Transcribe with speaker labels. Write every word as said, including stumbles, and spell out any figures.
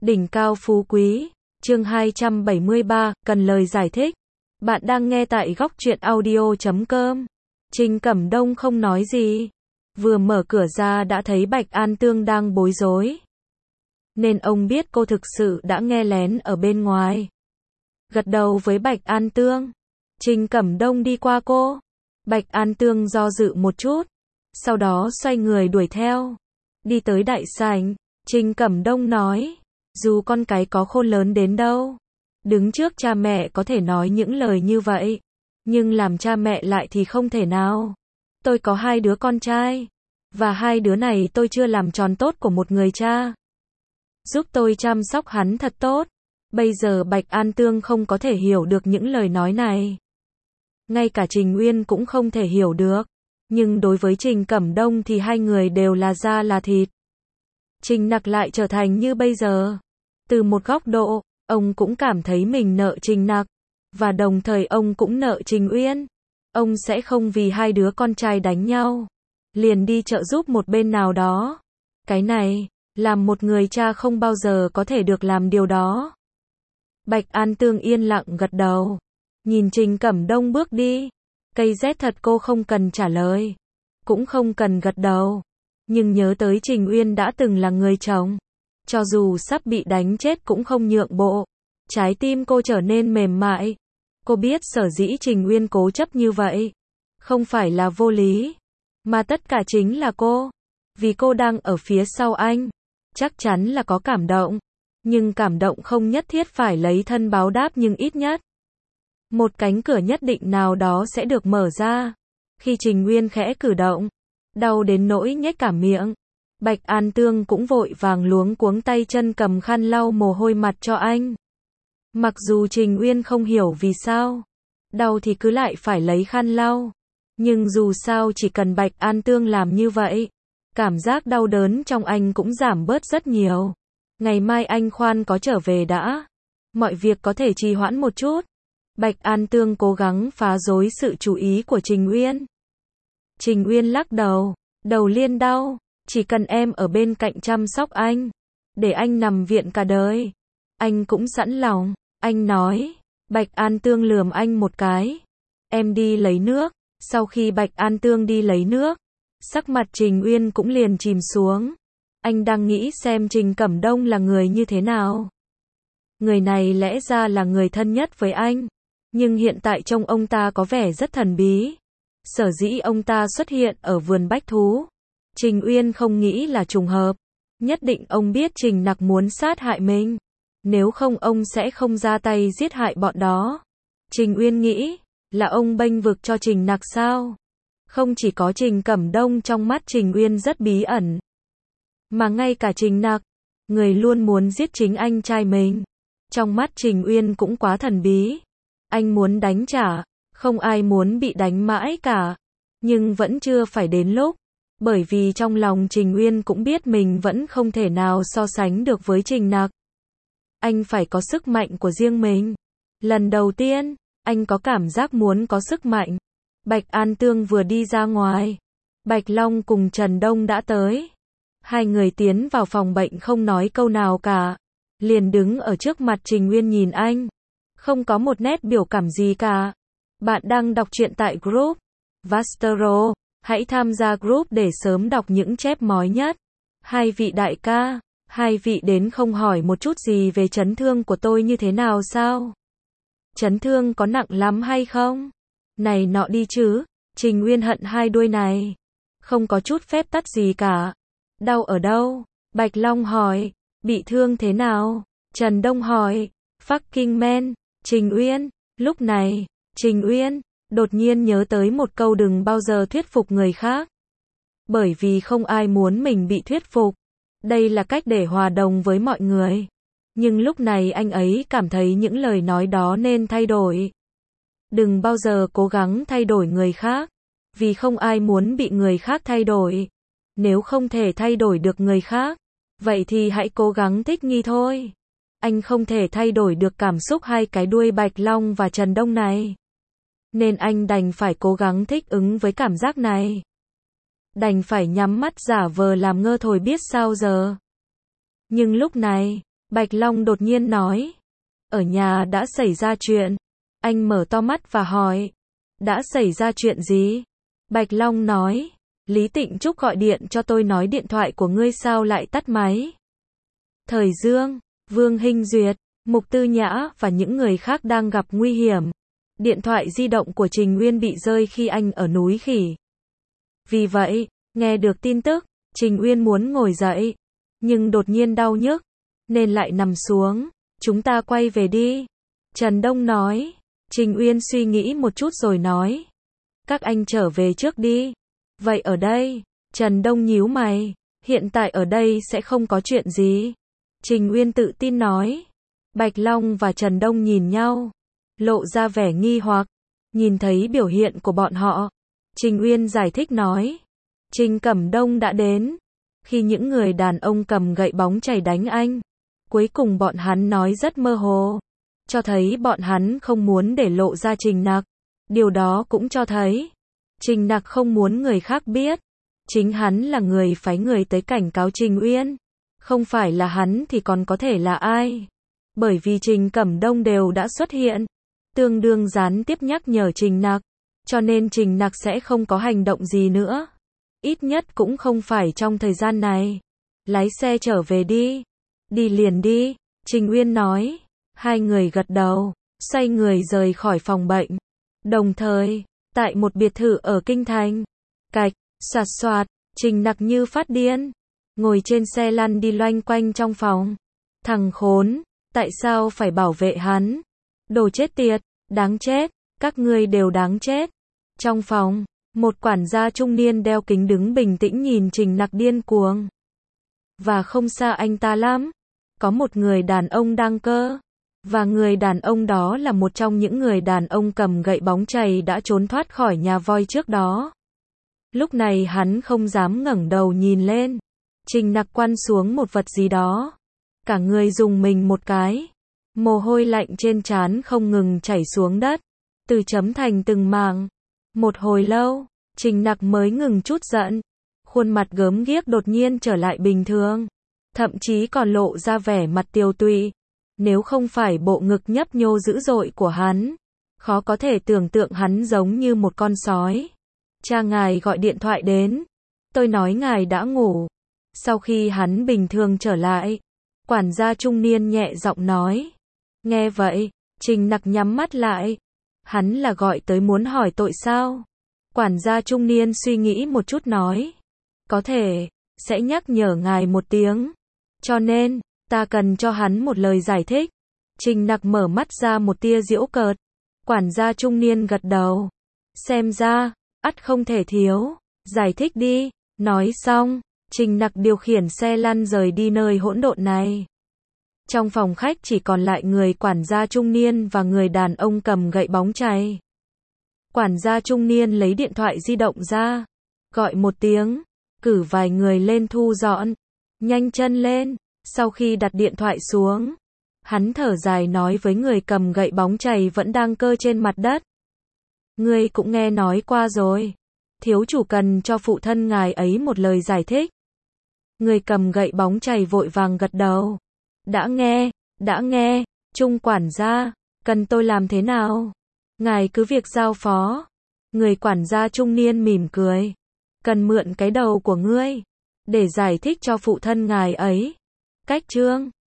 Speaker 1: Đỉnh cao phú quý, chương hai trăm bảy mươi ba, cần lời giải thích. Bạn đang nghe tại góc truyện audio chấm com. Trình Cẩm Đông không nói gì. Vừa mở cửa ra đã thấy Bạch An Tương đang bối rối. Nên ông biết cô thực sự đã nghe lén ở bên ngoài. Gật đầu với Bạch An Tương. Trình Cẩm Đông đi qua cô. Bạch An Tương do dự một chút. Sau đó xoay người đuổi theo. Đi tới đại sảnh. Trình Cẩm Đông nói. Dù con cái có khôn lớn đến đâu, đứng trước cha mẹ có thể nói những lời như vậy, nhưng làm cha mẹ lại thì không thể nào. Tôi có hai đứa con trai, và hai đứa này tôi chưa làm tròn tốt của một người cha. Giúp tôi chăm sóc hắn thật tốt. Bây giờ Bạch An Tương không có thể hiểu được những lời nói này. Ngay cả Trình Uyên cũng không thể hiểu được. Nhưng đối với Trình Cẩm Đông thì hai người đều là da là thịt. Trình Nặc lại trở thành như bây giờ. Từ một góc độ, ông cũng cảm thấy mình nợ Trình Nặc, và đồng thời ông cũng nợ Trình Uyên. Ông sẽ không vì hai đứa con trai đánh nhau, liền đi trợ giúp một bên nào đó. Cái này, làm một người cha không bao giờ có thể được làm điều đó. Bạch An Tương yên lặng gật đầu, nhìn Trình Cẩm Đông bước đi. Cây rét thật cô không cần trả lời, cũng không cần gật đầu. Nhưng nhớ tới Trình Uyên đã từng là người chồng, cho dù sắp bị đánh chết cũng không nhượng bộ. Trái tim cô trở nên mềm mại. Cô biết sở dĩ Trình Uyên cố chấp như vậy, không phải là vô lý, mà tất cả chính là cô. Vì cô đang ở phía sau anh, chắc chắn là có cảm động. Nhưng cảm động không nhất thiết phải lấy thân báo đáp, nhưng ít nhất một cánh cửa nhất định nào đó sẽ được mở ra. Khi Trình Uyên khẽ cử động, đau đến nỗi nhếch cả miệng, Bạch An Tương cũng vội vàng luống cuống tay chân cầm khăn lau mồ hôi mặt cho anh. Mặc dù Trình Uyên không hiểu vì sao đau thì cứ lại phải lấy khăn lau, nhưng dù sao chỉ cần Bạch An Tương làm như vậy, cảm giác đau đớn trong anh cũng giảm bớt rất nhiều. Ngày mai anh khoan có trở về đã, mọi việc có thể trì hoãn một chút. Bạch An Tương cố gắng phá rối sự chú ý của Trình Uyên. Trình Uyên lắc đầu, đầu liên đau, chỉ cần em ở bên cạnh chăm sóc anh, để anh nằm viện cả đời, anh cũng sẵn lòng. Anh nói. Bạch An Tương lườm anh một cái. Em đi lấy nước. Sau khi Bạch An Tương đi lấy nước, sắc mặt Trình Uyên cũng liền chìm xuống. Anh đang nghĩ xem Trình Cẩm Đông là người như thế nào. Người này lẽ ra là người thân nhất với anh, nhưng hiện tại trông ông ta có vẻ rất thần bí. Sở dĩ ông ta xuất hiện ở vườn bách thú, Trình Uyên không nghĩ là trùng hợp. Nhất định ông biết Trình Nặc muốn sát hại mình, nếu không ông sẽ không ra tay giết hại bọn đó. Trình Uyên nghĩ, là ông bênh vực cho Trình Nặc sao? Không chỉ có Trình Cẩm Đông trong mắt Trình Uyên rất bí ẩn, mà ngay cả Trình Nặc, người luôn muốn giết chính anh trai mình, trong mắt Trình Uyên cũng quá thần bí. Anh muốn đánh trả, không ai muốn bị đánh mãi cả, nhưng vẫn chưa phải đến lúc. Bởi vì trong lòng Trình Uyên cũng biết mình vẫn không thể nào so sánh được với Trình Nặc. Anh phải có sức mạnh của riêng mình. Lần đầu tiên, anh có cảm giác muốn có sức mạnh. Bạch An Tương vừa đi ra ngoài, Bạch Long cùng Trần Đông đã tới. Hai người tiến vào phòng bệnh không nói câu nào cả, liền đứng ở trước mặt Trình Uyên nhìn anh, không có một nét biểu cảm gì cả. Bạn đang đọc truyện tại group Vastero, hãy tham gia group để sớm đọc những chép mới nhất. Hai vị đại ca, hai vị đến không hỏi một chút gì về chấn thương của tôi như thế nào sao? Chấn thương có nặng lắm hay không? Này nọ đi chứ. Trình Uyên hận hai đuôi này, không có chút phép tắc gì cả. Đau ở đâu? Bạch Long hỏi. Bị thương thế nào? Trần Đông hỏi. Fucking man. Trình Uyên. Lúc này, Trình Uyên đột nhiên nhớ tới một câu đừng bao giờ thuyết phục người khác. Bởi vì không ai muốn mình bị thuyết phục. Đây là cách để hòa đồng với mọi người. Nhưng lúc này anh ấy cảm thấy những lời nói đó nên thay đổi. Đừng bao giờ cố gắng thay đổi người khác, vì không ai muốn bị người khác thay đổi. Nếu không thể thay đổi được người khác, vậy thì hãy cố gắng thích nghi thôi. Anh không thể thay đổi được cảm xúc hai cái đuôi Bạch Long và Trần Đông này, nên anh đành phải cố gắng thích ứng với cảm giác này. Đành phải nhắm mắt giả vờ làm ngơ thôi biết sao giờ. Nhưng lúc này, Bạch Long đột nhiên nói. Ở nhà đã xảy ra chuyện. Anh mở to mắt và hỏi. Đã xảy ra chuyện gì? Bạch Long nói. Lý Tịnh Trúc gọi điện cho tôi nói điện thoại của ngươi sao lại tắt máy. Thời Dương, Vương Hinh Duyệt, Mục Tư Nhã và những người khác đang gặp nguy hiểm. Điện thoại di động của Trình Uyên bị rơi khi anh ở núi Khỉ. Vì vậy, nghe được tin tức, Trình Uyên muốn ngồi dậy, nhưng đột nhiên đau nhức, nên lại nằm xuống. Chúng ta quay về đi. Trần Đông nói. Trình Uyên suy nghĩ một chút rồi nói. Các anh trở về trước đi. Vậy ở đây, Trần Đông nhíu mày. Hiện tại ở đây sẽ không có chuyện gì. Trình Uyên tự tin nói. Bạch Long và Trần Đông nhìn nhau, lộ ra vẻ nghi hoặc. Nhìn thấy biểu hiện của bọn họ, Trình Uyên giải thích nói. Trình Cẩm Đông đã đến. Khi những người đàn ông cầm gậy bóng chày đánh anh, cuối cùng bọn hắn nói rất mơ hồ, cho thấy bọn hắn không muốn để lộ ra Trình Nặc. Điều đó cũng cho thấy Trình Nặc không muốn người khác biết. Chính hắn là người phái người tới cảnh cáo Trình Uyên. Không phải là hắn thì còn có thể là ai? Bởi vì Trình Cẩm Đông đều đã xuất hiện, tương đương gián tiếp nhắc nhở Trình Nặc, cho nên Trình Nặc sẽ không có hành động gì nữa. Ít nhất cũng không phải trong thời gian này. Lái xe trở về đi. Đi liền đi, Trình Uyên nói. Hai người gật đầu, xoay người rời khỏi phòng bệnh. Đồng thời, tại một biệt thự ở Kinh Thành, cạch, xoạt xoạt, Trình Nặc như phát điên, ngồi trên xe lăn đi loanh quanh trong phòng. Thằng khốn, tại sao phải bảo vệ hắn? Đồ chết tiệt, đáng chết, các ngươi đều đáng chết. Trong phòng, một quản gia trung niên đeo kính đứng bình tĩnh nhìn Trình Nặc điên cuồng. Và không xa anh ta lắm, có một người đàn ông đang cơ. Và người đàn ông đó là một trong những người đàn ông cầm gậy bóng chày đã trốn thoát khỏi nhà voi trước đó. Lúc này hắn không dám ngẩng đầu nhìn lên. Trình Nặc quăng xuống một vật gì đó. Cả người rùng mình một cái. Mồ hôi lạnh trên trán không ngừng chảy xuống đất, từ chấm thành từng mảng. Một hồi lâu, Trình Nặc mới ngừng chút giận. Khuôn mặt gớm ghiếc đột nhiên trở lại bình thường, thậm chí còn lộ ra vẻ mặt tiều tụy. Nếu không phải bộ ngực nhấp nhô dữ dội của hắn, khó có thể tưởng tượng hắn giống như một con sói. Cha ngài gọi điện thoại đến. Tôi nói ngài đã ngủ. Sau khi hắn bình thường trở lại, quản gia trung niên nhẹ giọng nói. Nghe vậy, Trình Nặc nhắm mắt lại. Hắn là gọi tới muốn hỏi tội sao? Quản gia trung niên suy nghĩ một chút nói. Có thể, sẽ nhắc nhở ngài một tiếng. Cho nên, ta cần cho hắn một lời giải thích. Trình Nặc mở mắt ra một tia giễu cợt. Quản gia trung niên gật đầu. Xem ra, ắt không thể thiếu. Giải thích đi. Nói xong, Trình Nặc điều khiển xe lăn rời đi nơi hỗn độn này. Trong phòng khách chỉ còn lại người quản gia trung niên và người đàn ông cầm gậy bóng chày. Quản gia trung niên lấy điện thoại di động ra, gọi một tiếng, cử vài người lên thu dọn. Nhanh chân lên. Sau khi đặt điện thoại xuống, hắn thở dài nói với người cầm gậy bóng chày vẫn đang cơ trên mặt đất. Ngươi cũng nghe nói qua rồi. Thiếu chủ cần cho phụ thân ngài ấy một lời giải thích. Người cầm gậy bóng chày vội vàng gật đầu. Đã nghe, đã nghe, Trung quản gia, cần tôi làm thế nào? Ngài cứ việc giao phó. Người quản gia trung niên mỉm cười. Cần mượn cái đầu của ngươi, để giải thích cho phụ thân ngài ấy. Cách chương